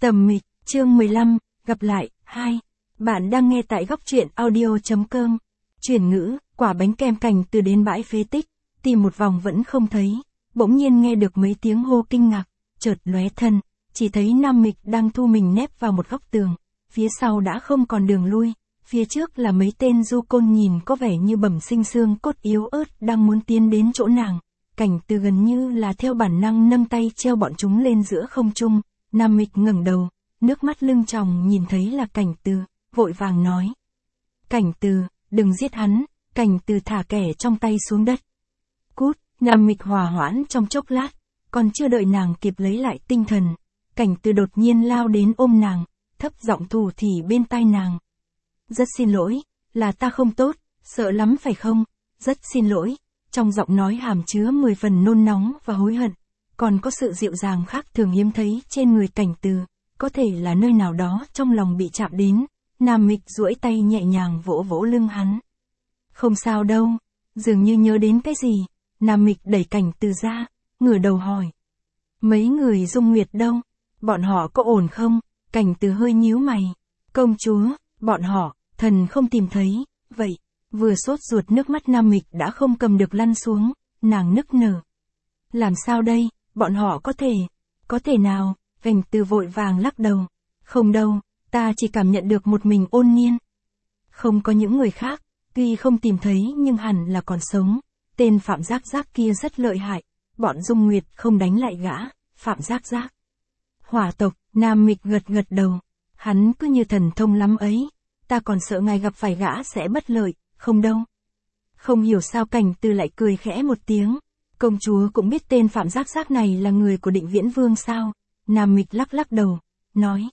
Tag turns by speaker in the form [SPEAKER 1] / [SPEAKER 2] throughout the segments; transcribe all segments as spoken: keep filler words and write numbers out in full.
[SPEAKER 1] Tầm mịch, chương mười lăm, gặp lại, hai. Bạn đang nghe tại góc truyện audio.com. Chuyển ngữ, quả bánh kem Cảnh Từ đến bãi phế tích, tìm một vòng vẫn không thấy, bỗng nhiên nghe được mấy tiếng hô kinh ngạc, chợt lóe thân, chỉ thấy Nam Mịch đang thu mình nép vào một góc tường, phía sau đã không còn đường lui, phía trước là mấy tên du côn nhìn có vẻ như bẩm sinh xương cốt yếu ớt đang muốn tiến đến chỗ nàng. Cảnh Từ gần như là theo bản năng nâng tay treo bọn chúng lên giữa không trung. Nam Mịch ngẩng đầu, nước mắt lưng tròng nhìn thấy là Cảnh Từ, vội vàng nói. Cảnh Từ, đừng giết hắn. Cảnh Từ thả kẻ trong tay xuống đất. Cút. Nam Mịch hòa hoãn trong chốc lát, còn chưa đợi nàng kịp lấy lại tinh thần, Cảnh Từ đột nhiên lao đến ôm nàng, thấp giọng thủ thỉ bên tai nàng. Rất xin lỗi, là ta không tốt, sợ lắm phải không? Rất xin lỗi. Trong giọng nói hàm chứa mười phần nôn nóng và hối hận, còn có sự dịu dàng khác thường hiếm thấy trên người Cảnh Từ, có thể là nơi nào đó trong lòng bị chạm đến. Nam Mịch duỗi tay nhẹ nhàng vỗ vỗ lưng hắn. Không sao đâu. Dường như nhớ đến cái gì, Nam Mịch đẩy Cảnh Từ ra, ngửa đầu hỏi. Mấy người Dung Nguyệt đâu? Bọn họ có ổn không? Cảnh Từ hơi nhíu mày. Công chúa, bọn họ, thần không tìm thấy. Vậy, vừa sốt ruột nước mắt Nam Mịch đã không cầm được lăn xuống, nàng nức nở. Làm sao đây, bọn họ có thể, có thể nào? Cảnh Từ vội vàng lắc đầu. Không đâu, ta chỉ cảm nhận được một mình Ôn Niên. Không có những người khác, tuy không tìm thấy nhưng hẳn là còn sống. Tên Phạm Giác Giác kia rất lợi hại, bọn Dung Nguyệt không đánh lại gã. Phạm Giác Giác. Hỏa tộc. Nam Mịch gật gật đầu. Hắn cứ như thần thông lắm ấy. Ta còn sợ ngài gặp phải gã sẽ bất lợi. Không đâu. Không hiểu sao Cảnh Từ lại cười khẽ một tiếng. Công chúa cũng biết tên Phạm Giác Giác này là người của Định Viễn Vương sao? Nam Mịch lắc lắc đầu, nói.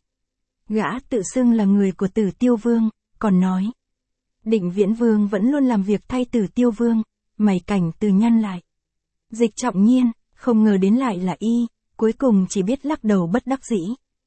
[SPEAKER 1] Gã tự xưng là người của Tử Tiêu Vương, còn nói. Định Viễn Vương vẫn luôn làm việc thay Tử Tiêu Vương. Mày Cảnh Từ nhăn lại. Dịch Trọng Nhiên, không ngờ đến lại là y, cuối cùng chỉ biết lắc đầu bất đắc dĩ.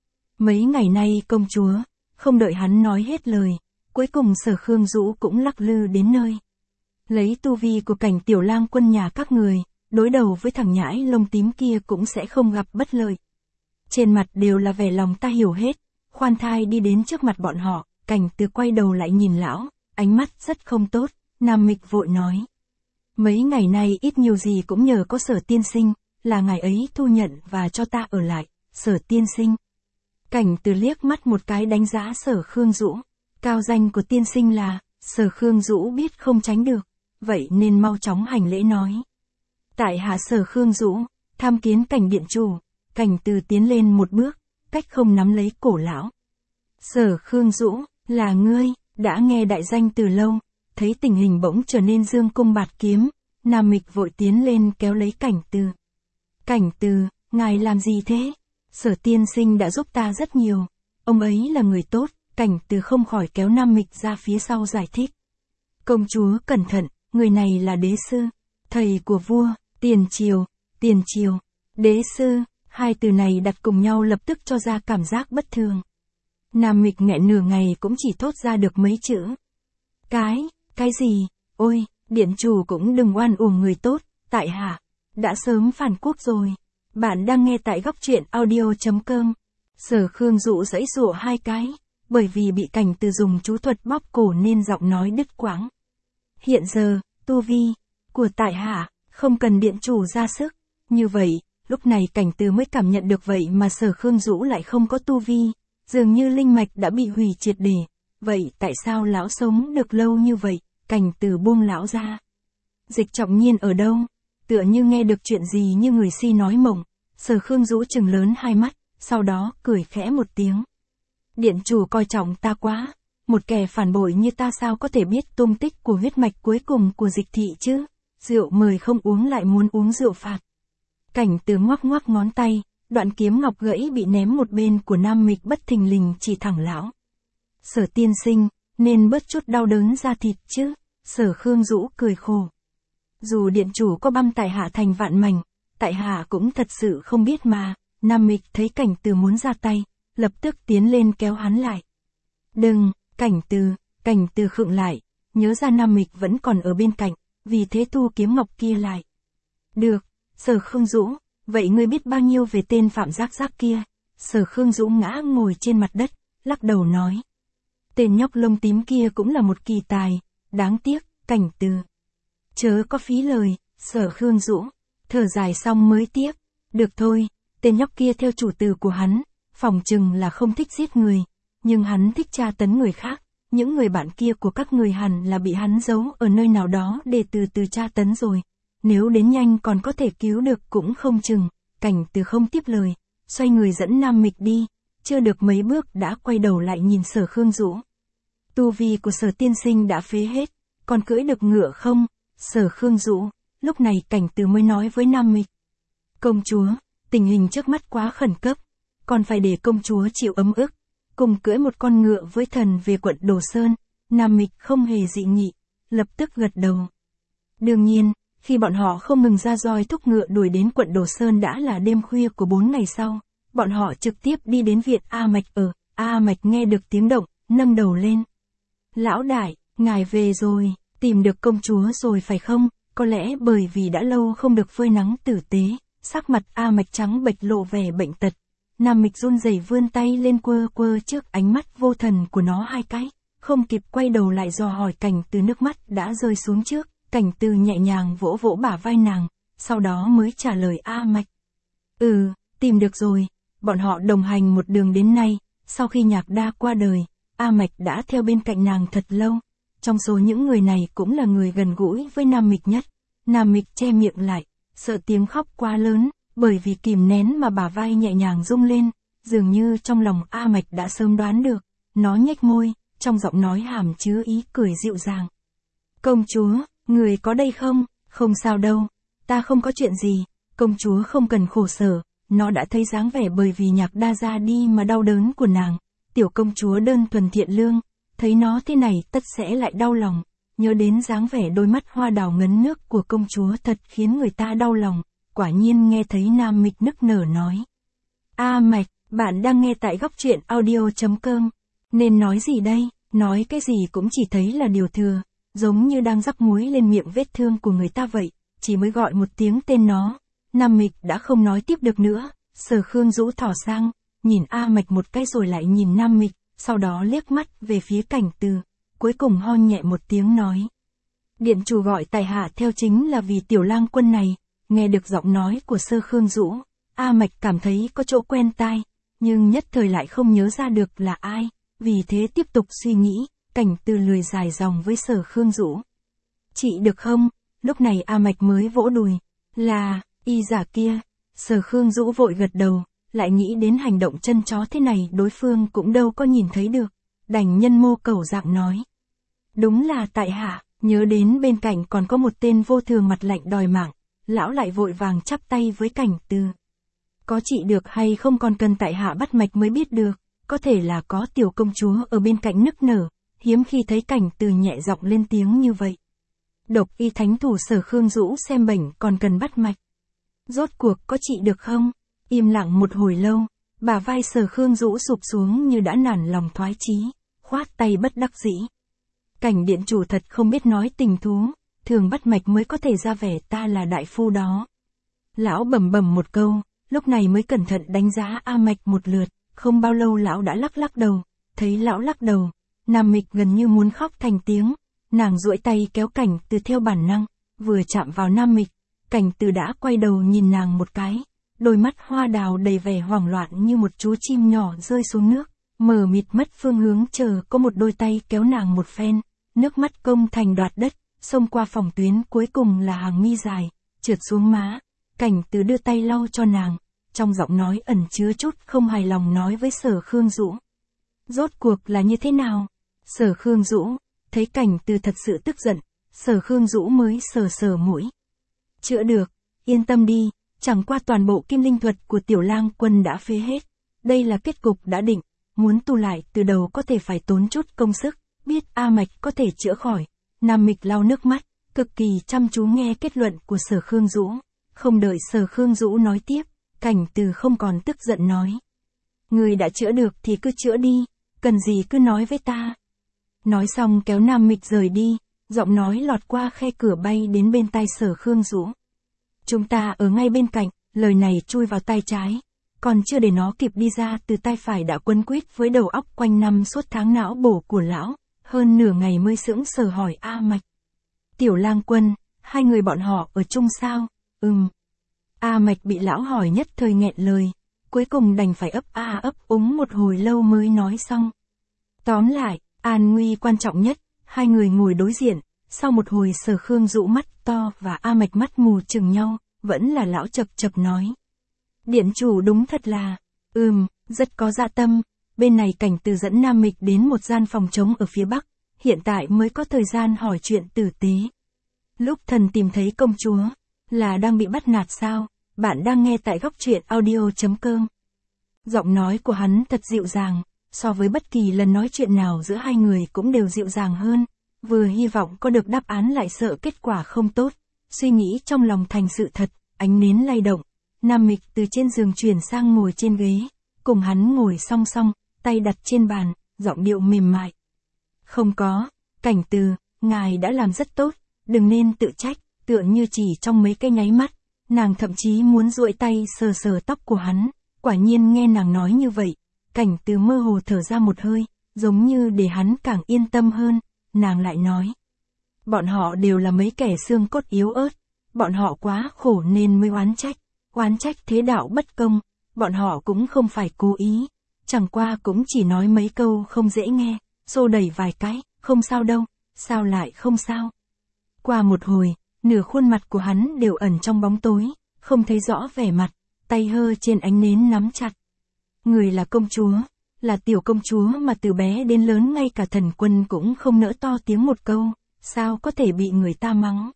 [SPEAKER 1] Mấy ngày nay công chúa, không đợi hắn nói hết lời, cuối cùng Sở Khương Dũ cũng lắc lư đến nơi. Lấy tu vi của Cảnh tiểu lang quân nhà các người, đối đầu với thằng nhãi lông tím kia cũng sẽ không gặp bất lợi. Trên mặt đều là vẻ lòng ta hiểu hết, khoan thai đi đến trước mặt bọn họ, Cảnh Từ quay đầu lại nhìn lão, ánh mắt rất không tốt. Nam Mịch vội nói. Mấy ngày nay ít nhiều gì cũng nhờ có Sở tiên sinh, là ngài ấy thu nhận và cho ta ở lại. Sở tiên sinh. Cảnh Từ liếc mắt một cái đánh giá Sở Khương Dũ. Cao danh của tiên sinh là, Sở Khương Dũ biết không tránh được, vậy nên mau chóng hành lễ nói. Tại hạ Sở Khương Dũ, tham kiến Cảnh điện chủ. Cảnh Từ tiến lên một bước, cách không nắm lấy cổ lão. Sở Khương Dũ, là ngươi, đã nghe đại danh từ lâu. Thấy tình hình bỗng trở nên dương cung bạt kiếm, Nam Mịch vội tiến lên kéo lấy Cảnh Từ. Cảnh Từ, ngài làm gì thế? Sở tiên sinh đã giúp ta rất nhiều. Ông ấy là người tốt. Cảnh Từ không khỏi kéo Nam Mịch ra phía sau giải thích. Công chúa cẩn thận, người này là đế sư, thầy của vua. Tiền triều, tiền triều, đế sư, hai từ này đặt cùng nhau lập tức cho ra cảm giác bất thường. Nam Mịch nghẹn nửa ngày cũng chỉ thốt ra được mấy chữ. Cái, cái gì? Ôi, điện chủ cũng đừng oan uổng người tốt, tại hạ đã sớm phản quốc rồi. Bạn đang nghe tại góc truyện audio.com. Sở Khương Dũ giãy giụa hai cái, bởi vì bị Cảnh Từ dùng chú thuật bóp cổ nên giọng nói đứt quãng. Hiện giờ, tu vi của tại hạ không cần điện chủ ra sức. Như vậy, lúc này Cảnh Từ mới cảm nhận được vậy mà Sở Khương Dũ lại không có tu vi, dường như linh mạch đã bị hủy triệt để. Vậy tại sao lão sống được lâu như vậy? Cảnh Từ buông lão ra. Dịch Trọng Nhiên ở đâu? Tựa như nghe được chuyện gì như người si nói mộng. Sở Khương Dũ trừng lớn hai mắt, sau đó cười khẽ một tiếng. Điện chủ coi trọng ta quá, một kẻ phản bội như ta sao có thể biết tung tích của huyết mạch cuối cùng của Dịch thị chứ? Rượu mời không uống lại muốn uống rượu phạt. Cảnh Từ ngoắc ngoắc ngón tay, đoạn kiếm ngọc gãy bị ném một bên của Nam Mịch bất thình lình chỉ thẳng lão. Sở tiên sinh, nên bớt chút đau đớn da thịt chứ. Sở Khương Dũ cười khổ. Dù điện chủ có băm tại hạ thành vạn mảnh, tại hạ cũng thật sự không biết mà. Nam Mịch thấy Cảnh Từ muốn ra tay, lập tức tiến lên kéo hắn lại. Đừng, Cảnh Từ. Cảnh Từ khựng lại, nhớ ra Nam Mịch vẫn còn ở bên cạnh, vì thế thu kiếm ngọc kia lại. Được, Sở Khương Dũ, vậy ngươi biết bao nhiêu về tên Phạm Giác Giác kia? Sở Khương Dũ ngã ngồi trên mặt đất, lắc đầu nói. Tên nhóc lông tím kia cũng là một kỳ tài, đáng tiếc, Cảnh Từ. Chớ có phí lời, Sở Khương Dũ, thở dài xong mới tiếp. Được thôi, tên nhóc kia theo chủ từ của hắn, phỏng chừng là không thích giết người, nhưng hắn thích tra tấn người khác. Những người bạn kia của các người hẳn là bị hắn giấu ở nơi nào đó để từ từ tra tấn rồi. Nếu đến nhanh còn có thể cứu được cũng không chừng. Cảnh Từ không tiếp lời, xoay người dẫn Nam Mịch đi, chưa được mấy bước đã quay đầu lại nhìn Sở Khương Dũ. Tu vi của Sở tiên sinh đã phế hết, còn cưỡi được ngựa không? Sở Khương Dũ, lúc này Cảnh Từ mới nói với Nam Mịch. Công chúa, tình hình trước mắt quá khẩn cấp, còn phải để công chúa chịu ấm ức, cùng cưỡi một con ngựa với thần về quận Đồ Sơn. Nam Mịch không hề dị nghị, lập tức gật đầu. Đương nhiên, khi bọn họ không ngừng ra roi thúc ngựa đuổi đến quận Đồ Sơn đã là đêm khuya của bốn ngày sau, bọn họ trực tiếp đi đến viện A Mạch ở. A Mạch nghe được tiếng động, nâng đầu lên. Lão đại, ngài về rồi, tìm được công chúa rồi phải không? Có lẽ bởi vì đã lâu không được phơi nắng tử tế, sắc mặt A Mạch trắng bệch lộ vẻ bệnh tật. Nam Mịch run rẩy vươn tay lên quơ quơ trước ánh mắt vô thần của nó hai cái, không kịp quay đầu lại dò hỏi Cảnh Từ, nước mắt đã rơi xuống trước. Cảnh Từ nhẹ nhàng vỗ vỗ bả vai nàng, sau đó mới trả lời A Mạch. Ừ, tìm được rồi, bọn họ đồng hành một đường đến nay, sau khi Nhạc Đa qua đời, A Mạch đã theo bên cạnh nàng thật lâu. Trong số những người này cũng là người gần gũi với Nam Mịch nhất. Nam Mịch che miệng lại, sợ tiếng khóc quá lớn, bởi vì kìm nén mà bả vai nhẹ nhàng rung lên, dường như trong lòng A Mạch đã sớm đoán được. Nó nhếch môi, trong giọng nói hàm chứa ý cười dịu dàng. Công chúa, người có đây không? Không sao đâu, ta không có chuyện gì, công chúa không cần khổ sở. Nó đã thấy dáng vẻ bởi vì Nhạc Đa ra đi mà đau đớn của nàng. Tiểu công chúa đơn thuần thiện lương, thấy nó thế này tất sẽ lại đau lòng. Nhớ đến dáng vẻ đôi mắt hoa đào ngấn nước của công chúa thật khiến người ta đau lòng. Quả nhiên nghe thấy Nam Mịch nức nở nói. A Mạch, bạn đang nghe tại góc truyện audio chấm com. Nên nói gì đây? Nói cái gì cũng chỉ thấy là điều thừa, giống như đang rắc muối lên miệng vết thương của người ta vậy. Chỉ mới gọi một tiếng tên nó, Nam Mịch đã không nói tiếp được nữa. Sở Khương Dũ thỏ sang, nhìn A Mạch một cái rồi lại nhìn Nam Mịch, sau đó liếc mắt về phía Cảnh Từ, cuối cùng ho nhẹ một tiếng nói. Điện chủ gọi tại hạ theo chính là vì tiểu lang quân này. Nghe được giọng nói của Sở Khương Dũ, A Mạch cảm thấy có chỗ quen tai, nhưng nhất thời lại không nhớ ra được là ai, vì thế tiếp tục suy nghĩ. Cảnh Từ lười dài dòng với Sở Khương Dũ. Chị được không? Lúc này A Mạch mới vỗ đùi. Là, y giả kia. Sở Khương Dũ vội gật đầu, lại nghĩ đến hành động chân chó thế này đối phương cũng đâu có nhìn thấy được. Đành nhân mô cầu dạng nói. Đúng là tại hạ, nhớ đến bên cạnh còn có một tên vô thường mặt lạnh đòi mạng. Lão lại vội vàng chắp tay với Cảnh Từ. Có trị được hay không còn cần tại hạ bắt mạch mới biết được, có thể là có tiểu công chúa ở bên cạnh nức nở, hiếm khi thấy Cảnh Từ nhẹ giọng lên tiếng như vậy. Độc y thánh thủ Sở Khương Dũ xem bệnh còn cần bắt mạch. Rốt cuộc có trị được không? Im lặng một hồi lâu, bả vai Sở Khương Dũ sụp xuống như đã nản lòng thoái chí, khoát tay bất đắc dĩ. Cảnh điện chủ thật không biết nói tình thú, thường bắt mạch mới có thể ra vẻ ta là đại phu đó. Lão bẩm bẩm một câu, lúc này mới cẩn thận đánh giá A Mạch một lượt, không bao lâu lão đã lắc lắc đầu, thấy lão lắc đầu, Nam Mịch gần như muốn khóc thành tiếng, nàng duỗi tay kéo Cảnh Từ theo bản năng, vừa chạm vào Nam Mịch, Cảnh Từ đã quay đầu nhìn nàng một cái, đôi mắt hoa đào đầy vẻ hoảng loạn như một chú chim nhỏ rơi xuống nước, mờ mịt mất phương hướng chờ có một đôi tay kéo nàng một phen, nước mắt công thành đoạt đất, xông qua phòng tuyến cuối cùng là hàng mi dài, trượt xuống má. Cảnh Từ đưa tay lau cho nàng, trong giọng nói ẩn chứa chút không hài lòng nói với Sở Khương Dũ. Rốt cuộc là như thế nào? Sở Khương Dũ, thấy Cảnh Từ thật sự tức giận, Sở Khương Dũ mới sờ sờ mũi. Chữa được, yên tâm đi, chẳng qua toàn bộ kim linh thuật của tiểu lang quân đã phế hết. Đây là kết cục đã định, muốn tu lại từ đầu có thể phải tốn chút công sức, biết A Mạch có thể chữa khỏi. Nam Mịch lau nước mắt, cực kỳ chăm chú nghe kết luận của Sở Khương Dũ. Không đợi Sở Khương Dũ nói tiếp, Cảnh Từ không còn tức giận nói. Người đã chữa được thì cứ chữa đi, cần gì cứ nói với ta. Nói xong kéo Nam Mịch rời đi, giọng nói lọt qua khe cửa bay đến bên tai Sở Khương Dũ. Chúng ta ở ngay bên cạnh, lời này chui vào tai trái. còn chưa để nó kịp đi ra từ tay phải đã quấn quýt với đầu óc quanh năm suốt tháng não bổ của lão, hơn nửa ngày mới sững sờ hỏi A Mạch. Tiểu Lang Quân, hai người bọn họ ở chung sao? Ừm. A Mạch bị lão hỏi nhất thời nghẹn lời, cuối cùng đành phải ấp a ấp úng một hồi lâu mới nói xong. Tóm lại, an nguy quan trọng nhất, hai người ngồi đối diện, sau một hồi Sở Khương dụ mắt to và A Mạch mắt mù chừng nhau, vẫn là lão chập chập nói. Điện chủ đúng thật là, ừm, rất có dạ tâm, bên này Cảnh Từ dẫn Nam Mịch đến một gian phòng trống ở phía bắc, hiện tại mới có thời gian hỏi chuyện tử tế. Lúc thần tìm thấy công chúa, là đang bị bắt nạt sao? Bạn đang nghe tại góc truyện audio.com. Giọng nói của hắn thật dịu dàng, so với bất kỳ lần nói chuyện nào giữa hai người cũng đều dịu dàng hơn, vừa hy vọng có được đáp án lại sợ kết quả không tốt, suy nghĩ trong lòng thành sự thật, ánh nến lay động, Nam Mịch từ trên giường chuyển sang ngồi trên ghế, cùng hắn ngồi song song, tay đặt trên bàn, giọng điệu mềm mại. Không có, Cảnh Từ, ngài đã làm rất tốt, đừng nên tự trách, tựa như chỉ trong mấy cái nháy mắt, nàng thậm chí muốn duỗi tay sờ sờ tóc của hắn, quả nhiên nghe nàng nói như vậy, Cảnh Từ mơ hồ thở ra một hơi, giống như để hắn càng yên tâm hơn, nàng lại nói. Bọn họ đều là mấy kẻ xương cốt yếu ớt, bọn họ quá khổ nên mới oán trách, oán trách thế đạo bất công, bọn họ cũng không phải cố ý, chẳng qua cũng chỉ nói mấy câu không dễ nghe, xô đẩy vài cái, không sao đâu, sao lại không sao. Qua một hồi, nửa khuôn mặt của hắn đều ẩn trong bóng tối, không thấy rõ vẻ mặt, tay hơ trên ánh nến nắm chặt. Người là công chúa, là tiểu công chúa mà từ bé đến lớn ngay cả thần quân cũng không nỡ to tiếng một câu, sao có thể bị người ta mắng.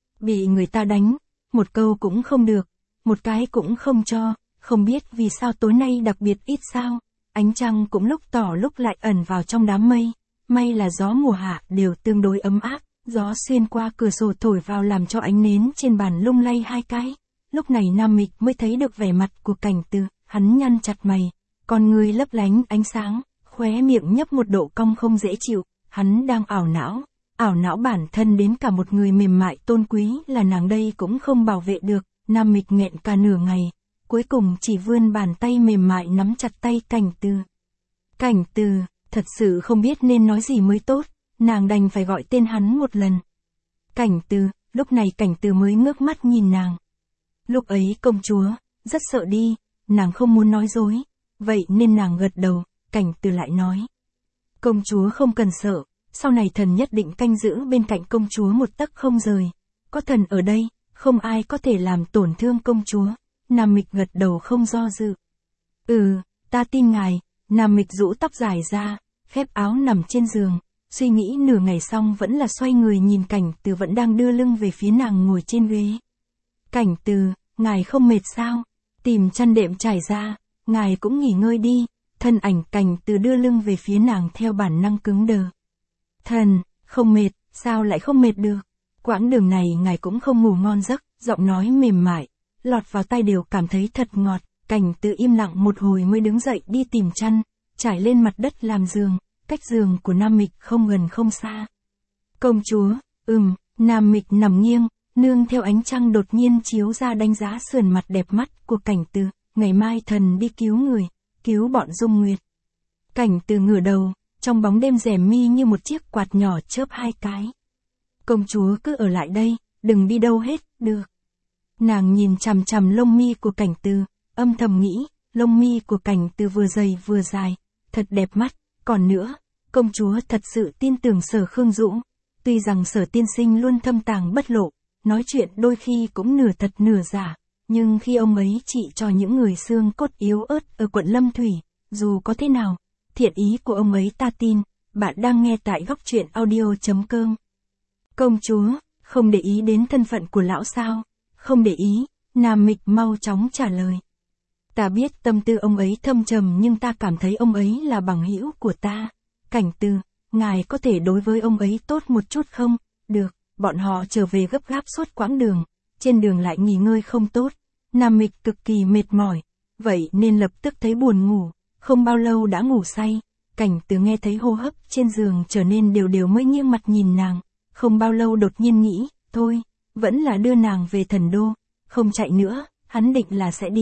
[SPEAKER 1] Bị người ta đánh, một câu cũng không được, một cái cũng không cho, không biết vì sao tối nay đặc biệt ít sao, ánh trăng cũng lúc tỏ lúc lại ẩn vào trong đám mây, may là gió mùa hạ đều tương đối ấm áp, gió xuyên qua cửa sổ thổi vào làm cho ánh nến trên bàn lung lay hai cái, lúc này Nam Mịch mới thấy được vẻ mặt của Cảnh Từ, hắn nhăn chặt mày, con người lấp lánh ánh sáng, khóe miệng nhấp một độ cong không dễ chịu, hắn đang ảo não, ảo não bản thân đến cả một người mềm mại tôn quý là nàng đây cũng không bảo vệ được, Nam Mịch nghẹn cả nửa ngày, cuối cùng chỉ vươn bàn tay mềm mại nắm chặt tay Cảnh Từ. Cảnh Từ, thật sự không biết nên nói gì mới tốt, nàng đành phải gọi tên hắn một lần. Cảnh Từ, lúc này Cảnh Từ mới ngước mắt nhìn nàng. Lúc ấy công chúa, rất sợ đi, nàng không muốn nói dối, vậy nên nàng gật đầu, Cảnh Từ lại nói. Công chúa không cần sợ, sau này thần nhất định canh giữ bên cạnh công chúa một tấc không rời, có thần ở đây, không ai có thể làm tổn thương công chúa, Nam Mịch gật đầu không do dự. Ừ, ta tin ngài, Nam Mịch rũ tóc dài ra, khép áo nằm trên giường, suy nghĩ nửa ngày xong vẫn là xoay người nhìn Cảnh Từ vẫn đang đưa lưng về phía nàng ngồi trên ghế. Cảnh Từ, ngài không mệt sao? Tìm chăn đệm trải ra, ngài cũng nghỉ ngơi đi, thân ảnh Cảnh Từ đưa lưng về phía nàng theo bản năng cứng đờ. Thần, không mệt, sao lại không mệt được? Quãng đường này ngài cũng không ngủ ngon giấc, giọng nói mềm mại, lọt vào tai đều cảm thấy thật ngọt, Cảnh Từ im lặng một hồi mới đứng dậy đi tìm chăn, trải lên mặt đất làm giường, cách giường của Nam Mịch không gần không xa. Công chúa, ừm, Nam Mịch nằm nghiêng, nương theo ánh trăng đột nhiên chiếu ra đánh giá sườn mặt đẹp mắt của Cảnh Từ, ngày mai thần đi cứu người, cứu bọn Dung Nguyệt. Cảnh Từ ngửa đầu, trong bóng đêm rèm mi như một chiếc quạt nhỏ chớp hai cái. Công chúa cứ ở lại đây, đừng đi đâu hết, được. Nàng nhìn chằm chằm lông mi của Cảnh Từ, âm thầm nghĩ, lông mi của Cảnh Từ vừa dày vừa dài, thật đẹp mắt, còn nữa, công chúa thật sự tin tưởng Sở Khương Dũ, tuy rằng Sở tiên sinh luôn thâm tàng bất lộ, nói chuyện đôi khi cũng nửa thật nửa giả, nhưng khi ông ấy trị cho những người xương cốt yếu ớt ở quận Lâm Thủy, dù có thế nào, thiện ý của ông ấy ta tin, bạn đang nghe tại góc truyện audio.com. Công chúa, không để ý đến thân phận của lão sao? Không để ý, Nam Mịch mau chóng trả lời. Ta biết tâm tư ông ấy thâm trầm nhưng ta cảm thấy ông ấy là bằng hữu của ta. Cảnh Từ, ngài có thể đối với ông ấy tốt một chút không? Được, bọn họ trở về gấp gáp suốt quãng đường, trên đường lại nghỉ ngơi không tốt. Nam Mịch cực kỳ mệt mỏi, vậy nên lập tức thấy buồn ngủ, không bao lâu đã ngủ say. Cảnh Từ nghe thấy hô hấp trên giường trở nên đều đều mới nghiêng mặt nhìn nàng, không bao lâu đột nhiên nghĩ, thôi, vẫn là đưa nàng về thần đô, không chạy nữa, hắn định là sẽ đi,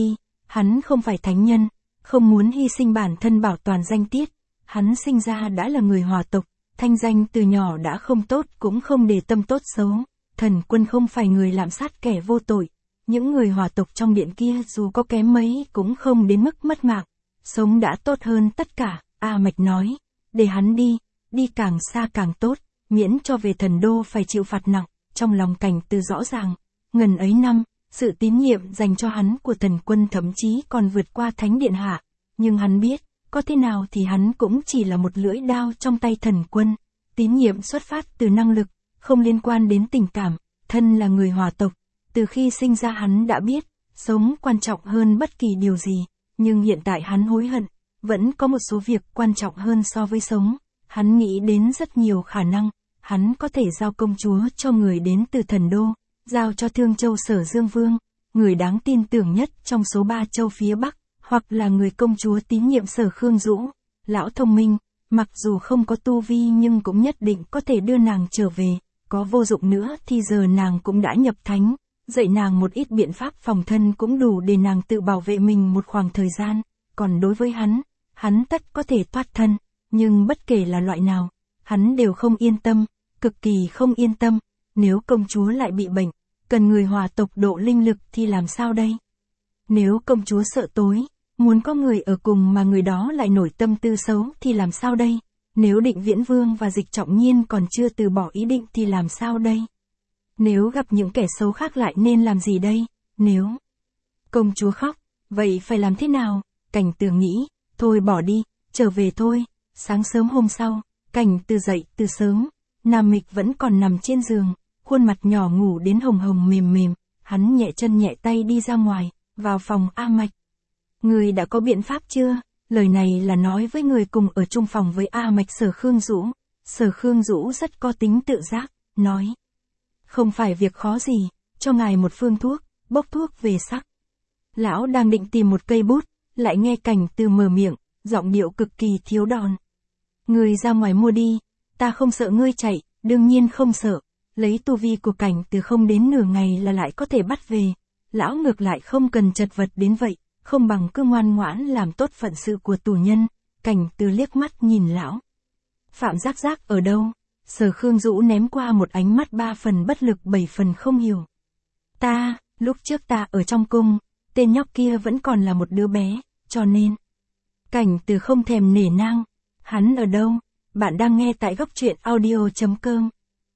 [SPEAKER 1] Hắn không phải thánh nhân, không muốn hy sinh bản thân bảo toàn danh tiết. Hắn sinh ra đã là người hòa tộc, thanh danh từ nhỏ đã không tốt cũng không để tâm tốt xấu. Thần Quân không phải người lạm sát kẻ vô tội. Những người hòa tộc trong điện kia dù có kém mấy cũng không đến mức mất mạng. Sống đã tốt hơn tất cả, A Mạch nói. Để hắn đi, đi càng xa càng tốt, miễn cho về thần đô phải chịu phạt nặng. Trong lòng Cảnh Từ rõ ràng, ngần ấy năm, sự tín nhiệm dành cho hắn của Thần Quân thậm chí còn vượt qua Thánh Điện Hạ. Nhưng hắn biết, có thế nào thì hắn cũng chỉ là một lưỡi đao trong tay Thần Quân. Tín nhiệm xuất phát từ năng lực, không liên quan đến tình cảm. Thân là người hòa tộc, từ khi sinh ra hắn đã biết, sống quan trọng hơn bất kỳ điều gì. Nhưng hiện tại hắn hối hận, vẫn có một số việc quan trọng hơn so với sống. Hắn nghĩ đến rất nhiều khả năng, hắn có thể giao công chúa cho người đến từ thần đô, giao cho Thương Châu Sở Dương Vương, người đáng tin tưởng nhất trong số ba châu phía Bắc, hoặc là người công chúa tín nhiệm Sở Khương Dũ. Lão thông minh, mặc dù không có tu vi nhưng cũng nhất định có thể đưa nàng trở về, có vô dụng nữa thì giờ nàng cũng đã nhập thánh, dạy nàng một ít biện pháp phòng thân cũng đủ để nàng tự bảo vệ mình một khoảng thời gian. Còn đối với hắn, hắn tất có thể thoát thân, nhưng bất kể là loại nào, hắn đều không yên tâm, cực kỳ không yên tâm. Nếu công chúa lại bị bệnh, cần người hòa tộc độ linh lực thì làm sao đây? Nếu công chúa sợ tối, muốn có người ở cùng mà người đó lại nổi tâm tư xấu thì làm sao đây? Nếu Định Viễn Vương và Dịch Trọng Nhiên còn chưa từ bỏ ý định thì làm sao đây? Nếu gặp những kẻ xấu khác lại nên làm gì đây? Nếu công chúa khóc, vậy phải làm thế nào? Cảnh Từ nghĩ, thôi bỏ đi, trở về thôi. Sáng sớm hôm sau, Cảnh Từ dậy từ sớm, Nam Mịch vẫn còn nằm trên giường, khuôn mặt nhỏ ngủ đến hồng hồng mềm mềm, hắn nhẹ chân nhẹ tay đi ra ngoài, vào phòng A Mạch. Người đã có biện pháp chưa? Lời này là nói với người cùng ở chung phòng với A Mạch Sở Khương Dũ. Sở Khương Dũ rất có tính tự giác, nói. Không phải việc khó gì, cho ngài một phương thuốc, bốc thuốc về sắc. Lão đang định tìm một cây bút, lại nghe Cảnh Từ mở miệng, giọng điệu cực kỳ thiếu đòn. Người ra ngoài mua đi, ta không sợ ngươi chạy, đương nhiên không sợ. Lấy tu vi của Cảnh Từ không đến nửa ngày là lại có thể bắt về. Lão ngược lại không cần chật vật đến vậy, không bằng cứ ngoan ngoãn làm tốt phận sự của tù nhân. Cảnh Từ liếc mắt nhìn lão. Phạm Giác Giác ở đâu? Sở Khương Dũ ném qua một ánh mắt ba phần bất lực bảy phần không hiểu. Ta, lúc trước ta ở trong cung, tên nhóc kia vẫn còn là một đứa bé, cho nên. Cảnh Từ không thèm nể nang. Hắn ở đâu? Bạn đang nghe tại góc truyện audio chấm com.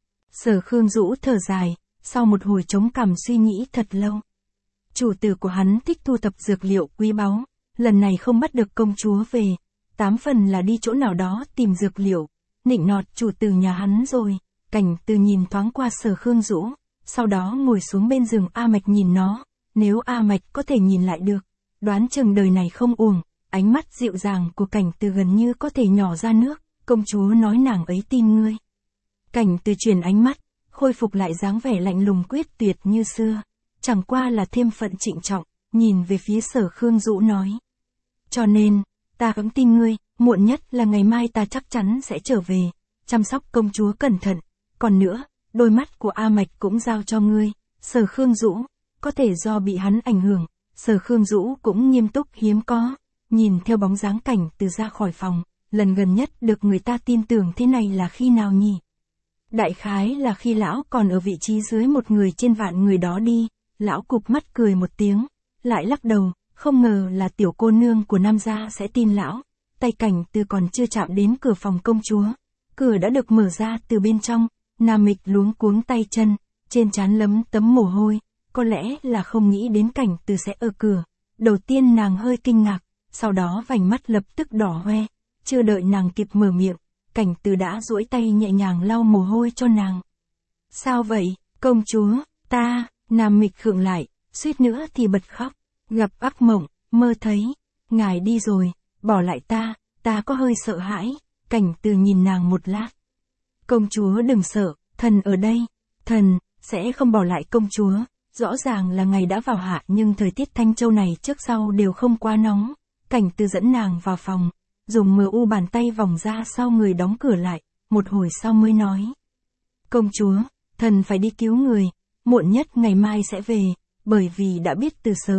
[SPEAKER 1] Sở Khương Dũ thở dài, sau một hồi chống cằm suy nghĩ thật lâu. Chủ tử của hắn thích thu thập dược liệu quý báu, lần này không bắt được công chúa về, tám phần là đi chỗ nào đó tìm dược liệu, nịnh nọt chủ tử nhà hắn rồi. Cảnh Từ nhìn thoáng qua Sở Khương Dũ, sau đó ngồi xuống bên giường A Mạch nhìn nó, nếu A Mạch có thể nhìn lại được, đoán chừng đời này không uổng. Ánh mắt dịu dàng của Cảnh Từ gần như có thể nhỏ ra nước, công chúa nói nàng ấy tin ngươi. Cảnh Từ chuyển ánh mắt, khôi phục lại dáng vẻ lạnh lùng quyết tuyệt như xưa, chẳng qua là thêm phận trịnh trọng, nhìn về phía Sở Khương Dũ nói. Cho nên, ta cũng tin ngươi, muộn nhất là ngày mai ta chắc chắn sẽ trở về, chăm sóc công chúa cẩn thận, còn nữa, đôi mắt của A Mạch cũng giao cho ngươi. Sở Khương Dũ, có thể do bị hắn ảnh hưởng, Sở Khương Dũ cũng nghiêm túc hiếm có. Nhìn theo bóng dáng Cảnh Từ ra khỏi phòng, lần gần nhất được người ta tin tưởng thế này là khi nào nhỉ? Đại khái là khi lão còn ở vị trí dưới một người trên vạn người đó đi. Lão cụp mắt cười một tiếng, lại lắc đầu, không ngờ là tiểu cô nương của Nam gia sẽ tin lão. Tay Cảnh Từ còn chưa chạm đến cửa phòng công chúa, cửa đã được mở ra từ bên trong. Nam Mịch luống cuống tay chân, trên trán lấm tấm mồ hôi, có lẽ là không nghĩ đến Cảnh Từ sẽ ở cửa. Đầu tiên nàng hơi kinh ngạc, sau đó vành mắt lập tức đỏ hoe, chưa đợi nàng kịp mở miệng, Cảnh Từ đã duỗi tay nhẹ nhàng lau mồ hôi cho nàng. Sao vậy, công chúa? Ta, Nam Mịch khựng lại, suýt nữa thì bật khóc, gặp ác mộng, mơ thấy, ngài đi rồi, bỏ lại ta, ta có hơi sợ hãi. Cảnh Từ nhìn nàng một lát. Công chúa đừng sợ, thần ở đây, thần sẽ không bỏ lại công chúa. Rõ ràng là ngày đã vào hạ nhưng thời tiết Thanh Châu này trước sau đều không quá nóng. Cảnh Từ dẫn nàng vào phòng, dùng mờ u bàn tay vòng ra sau người đóng cửa lại, một hồi sau mới nói. Công chúa, thần phải đi cứu người, muộn nhất ngày mai sẽ về, bởi vì đã biết từ sớm,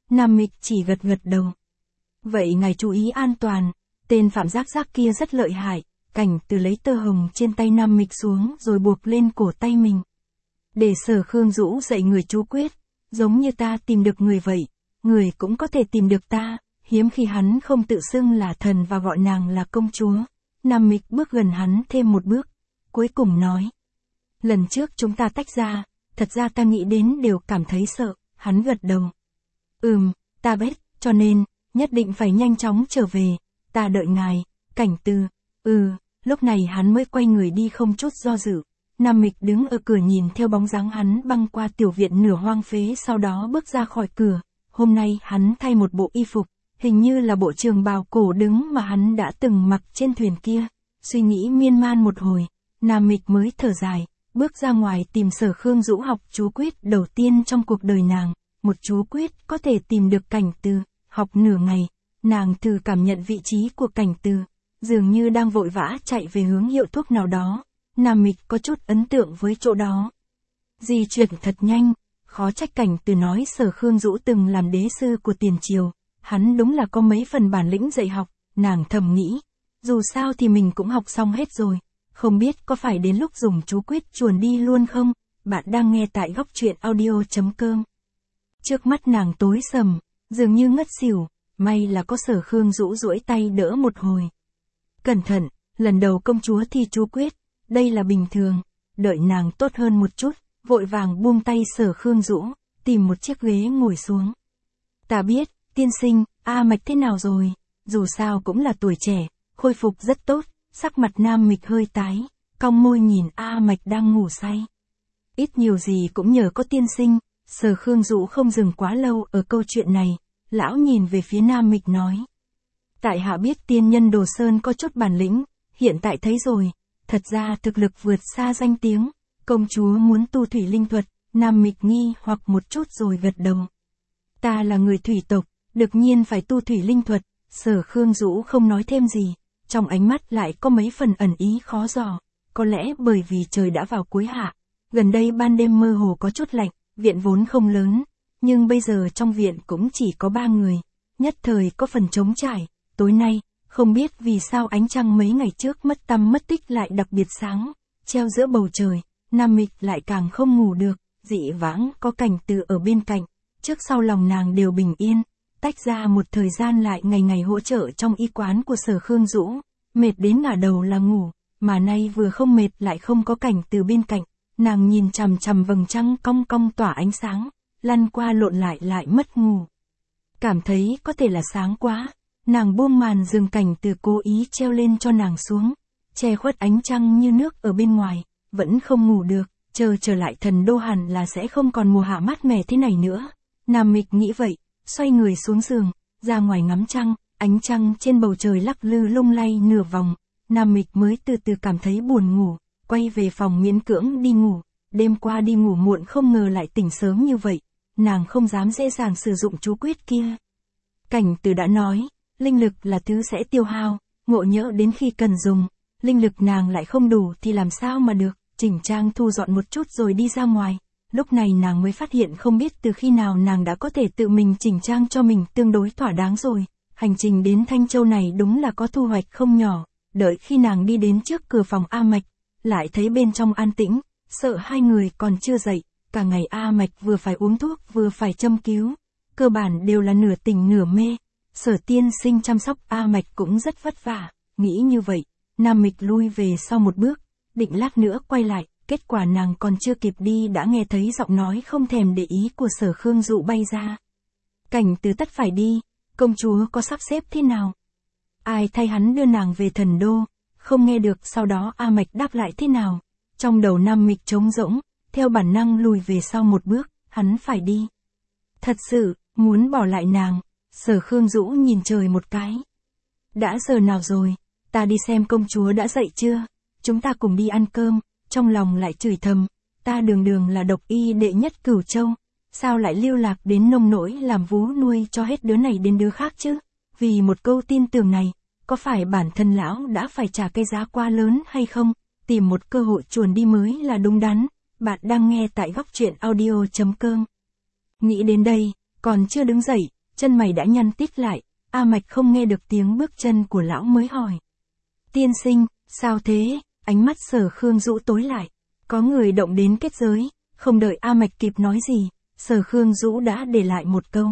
[SPEAKER 1] Nam Mịch chỉ gật gật đầu. Vậy ngài chú ý an toàn, tên phạm giác giác kia rất lợi hại. Cảnh Từ lấy tơ hồng trên tay Nam Mịch xuống rồi buộc lên cổ tay mình. Để Sở Khương Dũ dạy người chú quyết, giống như ta tìm được người vậy, người cũng có thể tìm được ta, hiếm khi hắn không tự xưng là thần và gọi nàng là công chúa. Nam Mịch bước gần hắn thêm một bước, cuối cùng nói. Lần trước chúng ta tách ra, thật ra ta nghĩ đến đều cảm thấy sợ, hắn gật đầu. Ừm, ta biết, cho nên, nhất định phải nhanh chóng trở về, ta đợi ngài, Cảnh Từ. Ừ, lúc này hắn mới quay người đi không chút do dự. Nam Mịch đứng ở cửa nhìn theo bóng dáng hắn băng qua tiểu viện nửa hoang phế, sau đó bước ra khỏi cửa. Hôm nay hắn thay một bộ y phục, hình như là bộ trường bào cổ đứng mà hắn đã từng mặc trên thuyền kia. Suy nghĩ miên man một hồi, Nam Mịch mới thở dài, bước ra ngoài tìm Sở Khương Dũ học chú quyết đầu tiên trong cuộc đời nàng. Một chú quyết có thể tìm được Cảnh Từ, học nửa ngày, nàng thử cảm nhận vị trí của Cảnh Từ, dường như đang vội vã chạy về hướng hiệu thuốc nào đó. Nam Mịch có chút ấn tượng với chỗ đó. Di chuyển thật nhanh, khó trách Cảnh Từ nói Sở Khương Dũ từng làm đế sư của tiền triều, hắn đúng là có mấy phần bản lĩnh dạy học, nàng thầm nghĩ. Dù sao thì mình cũng học xong hết rồi, không biết có phải đến lúc dùng chú quyết chuồn đi luôn không? Bạn đang nghe tại góc truyện audio chấm com. Trước mắt nàng tối sầm, dường như ngất xỉu, may là có Sở Khương Dũ duỗi tay đỡ một hồi. Cẩn thận, lần đầu công chúa thi chú quyết, đây là bình thường. Đợi nàng tốt hơn một chút, vội vàng buông tay Sở Khương Dũ, tìm một chiếc ghế ngồi xuống. Ta biết, tiên sinh, A Mạch thế nào rồi? Dù sao cũng là tuổi trẻ, khôi phục rất tốt. Sắc mặt Nam Mịch hơi tái, cong môi nhìn A Mạch đang ngủ say. Ít nhiều gì cũng nhờ có tiên sinh. Sở Khương Dũ không dừng quá lâu ở câu chuyện này, lão nhìn về phía Nam Mịch nói. Tại hạ biết tiên nhân Đồ Sơn có chút bản lĩnh, hiện tại thấy rồi, thật ra thực lực vượt xa danh tiếng. Công chúa muốn tu thủy linh thuật, Nam Mịch nghi hoặc một chút rồi gật đầu. Ta là người thủy tộc, đương nhiên phải tu thủy linh thuật. Sở Khương Dũ không nói thêm gì, trong ánh mắt lại có mấy phần ẩn ý khó dò. Có lẽ bởi vì trời đã vào cuối hạ, gần đây ban đêm mơ hồ có chút lạnh, viện vốn không lớn, nhưng bây giờ trong viện cũng chỉ có ba người, nhất thời có phần trống trải. Tối nay, không biết vì sao ánh trăng mấy ngày trước mất tăm mất tích lại đặc biệt sáng, treo giữa bầu trời. Nam Mịch lại càng không ngủ được, dị vãng có Cảnh Từ ở bên cạnh, trước sau lòng nàng đều bình yên. Tách ra một thời gian lại ngày ngày hỗ trợ trong y quán của Sở Khương Dũ, mệt đến ngả đầu là ngủ, mà nay vừa không mệt lại không có Cảnh Từ bên cạnh, nàng nhìn chằm chằm vầng trăng cong cong tỏa ánh sáng, lăn qua lộn lại lại mất ngủ. Cảm thấy có thể là sáng quá, nàng buông màn giường Cảnh Từ cố ý treo lên cho nàng xuống, che khuất ánh trăng như nước ở bên ngoài, vẫn không ngủ được, chờ trở lại thần đô hẳn là sẽ không còn mùa hạ mát mẻ thế này nữa. Nam Mịch nghĩ vậy. Xoay người xuống giường, ra ngoài ngắm trăng, ánh trăng trên bầu trời lắc lư lung lay nửa vòng, Nam Mịch mới từ từ cảm thấy buồn ngủ, quay về phòng miễn cưỡng đi ngủ. Đêm qua đi ngủ muộn không ngờ lại tỉnh sớm như vậy, nàng không dám dễ dàng sử dụng chú quyết kia. Cảnh Từ đã nói, linh lực là thứ sẽ tiêu hao, ngộ nhỡ đến khi cần dùng, linh lực nàng lại không đủ thì làm sao mà được. Chỉnh trang thu dọn một chút rồi đi ra ngoài. Lúc này nàng mới phát hiện không biết từ khi nào nàng đã có thể tự mình chỉnh trang cho mình tương đối thỏa đáng rồi. Hành trình đến Thanh Châu này đúng là có thu hoạch không nhỏ. Đợi khi nàng đi đến trước cửa phòng A Mạch, lại thấy bên trong an tĩnh, sợ hai người còn chưa dậy. Cả ngày A Mạch vừa phải uống thuốc vừa phải châm cứu, cơ bản đều là nửa tỉnh nửa mê. Sở tiên sinh chăm sóc A Mạch cũng rất vất vả. Nghĩ như vậy, Nam Mịch lui về sau một bước, định lát nữa quay lại. Kết quả nàng còn chưa kịp đi đã nghe thấy giọng nói không thèm để ý của Sở Khương Dụ bay ra. Cảnh Từ tất phải đi, công chúa có sắp xếp thế nào? Ai thay hắn đưa nàng về thần đô? Không nghe được sau đó A Mạch đáp lại thế nào? Trong đầu Nam Mịch trống rỗng, theo bản năng lùi về sau một bước, hắn phải đi. Thật sự, muốn bỏ lại nàng. Sở Khương Dũ nhìn trời một cái. Đã giờ nào rồi? Ta đi xem công chúa đã dậy chưa? Chúng ta cùng đi ăn cơm. Trong lòng lại chửi thầm, ta đường đường là độc y đệ nhất Cửu Châu, sao lại lưu lạc đến nông nỗi làm vú nuôi cho hết đứa này đến đứa khác chứ? Vì một câu tin tưởng này, có phải bản thân lão đã phải trả cái giá quá lớn hay không? Tìm một cơ hội chuồn đi mới là đúng đắn. Bạn đang nghe tại góc truyện audio chấm com. Nghĩ đến đây, còn chưa đứng dậy, chân mày đã nhăn tít lại, A Mạch không nghe được tiếng bước chân của lão mới hỏi. Tiên sinh, sao thế? Ánh mắt Sở Khương Dũ tối lại. Có người động đến kết giới, không đợi A Mạch kịp nói gì, Sở Khương Dũ đã để lại một câu.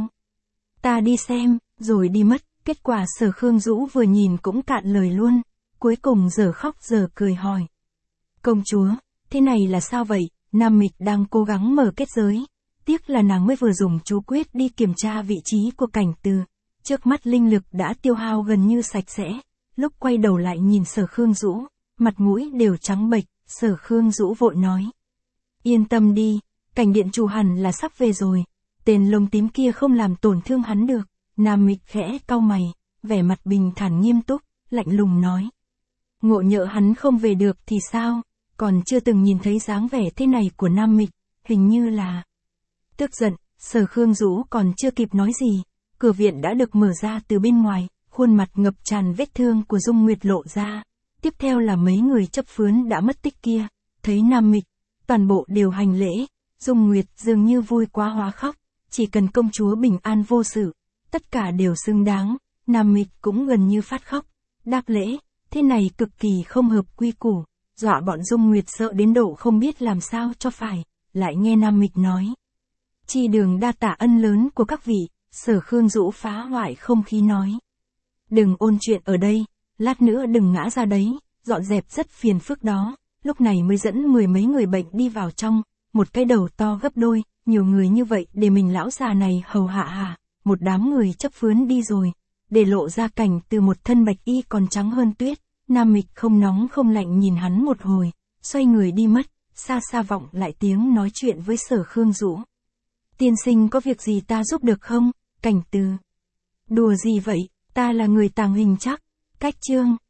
[SPEAKER 1] Ta đi xem, rồi đi mất. Kết quả Sở Khương Dũ vừa nhìn cũng cạn lời luôn, cuối cùng giờ khóc giờ cười hỏi. Công chúa, thế này là sao vậy? Nam Mịch đang cố gắng mở kết giới. Tiếc là nàng mới vừa dùng chú quyết đi kiểm tra vị trí của Cảnh Từ. Trước mắt linh lực đã tiêu hao gần như sạch sẽ. Lúc quay đầu lại nhìn Sở Khương Dũ, mặt mũi đều trắng bệch, Sở Khương Dũ vội nói. Yên tâm đi, Cảnh điện chủ hẳn là sắp về rồi. Tên lông tím kia không làm tổn thương hắn được. Nam Mịch khẽ cau mày, vẻ mặt bình thản nghiêm túc, lạnh lùng nói. Ngộ nhỡ hắn không về được thì sao? Còn chưa từng nhìn thấy dáng vẻ thế này của Nam Mịch, hình như là... Tức giận, Sở Khương Dũ còn chưa kịp nói gì, cửa viện đã được mở ra từ bên ngoài, khuôn mặt ngập tràn vết thương của Dung Nguyệt lộ ra. Tiếp theo là mấy người chấp phướn đã mất tích kia, thấy Nam Mịch, toàn bộ đều hành lễ, Dung Nguyệt dường như vui quá hóa khóc, chỉ cần công chúa bình an vô sự, tất cả đều xứng đáng, Nam Mịch cũng gần như phát khóc, đáp lễ, thế này cực kỳ không hợp quy củ, dọa bọn Dung Nguyệt sợ đến độ không biết làm sao cho phải, lại nghe Nam Mịch nói. Chi đường đa tạ ân lớn của các vị, Sở Khương Dũ phá hoại không khí nói. Đừng ôn chuyện ở đây, lát nữa đừng ngã ra đấy, dọn dẹp rất phiền phức đó, lúc này mới dẫn mười mấy người bệnh đi vào trong, một cái đầu to gấp đôi, nhiều người như vậy để mình lão già này hầu hạ hả, một đám người chấp phướn đi rồi, để lộ ra Cảnh Từ một thân bạch y còn trắng hơn tuyết, Nam Mịch không nóng không lạnh nhìn hắn một hồi, xoay người đi mất, xa xa vọng lại tiếng nói chuyện với Sở Khương Dũ. Tiên sinh có việc gì ta giúp được không? Cảnh Từ. Đùa gì vậy, ta là người tàng hình chắc, cách chương.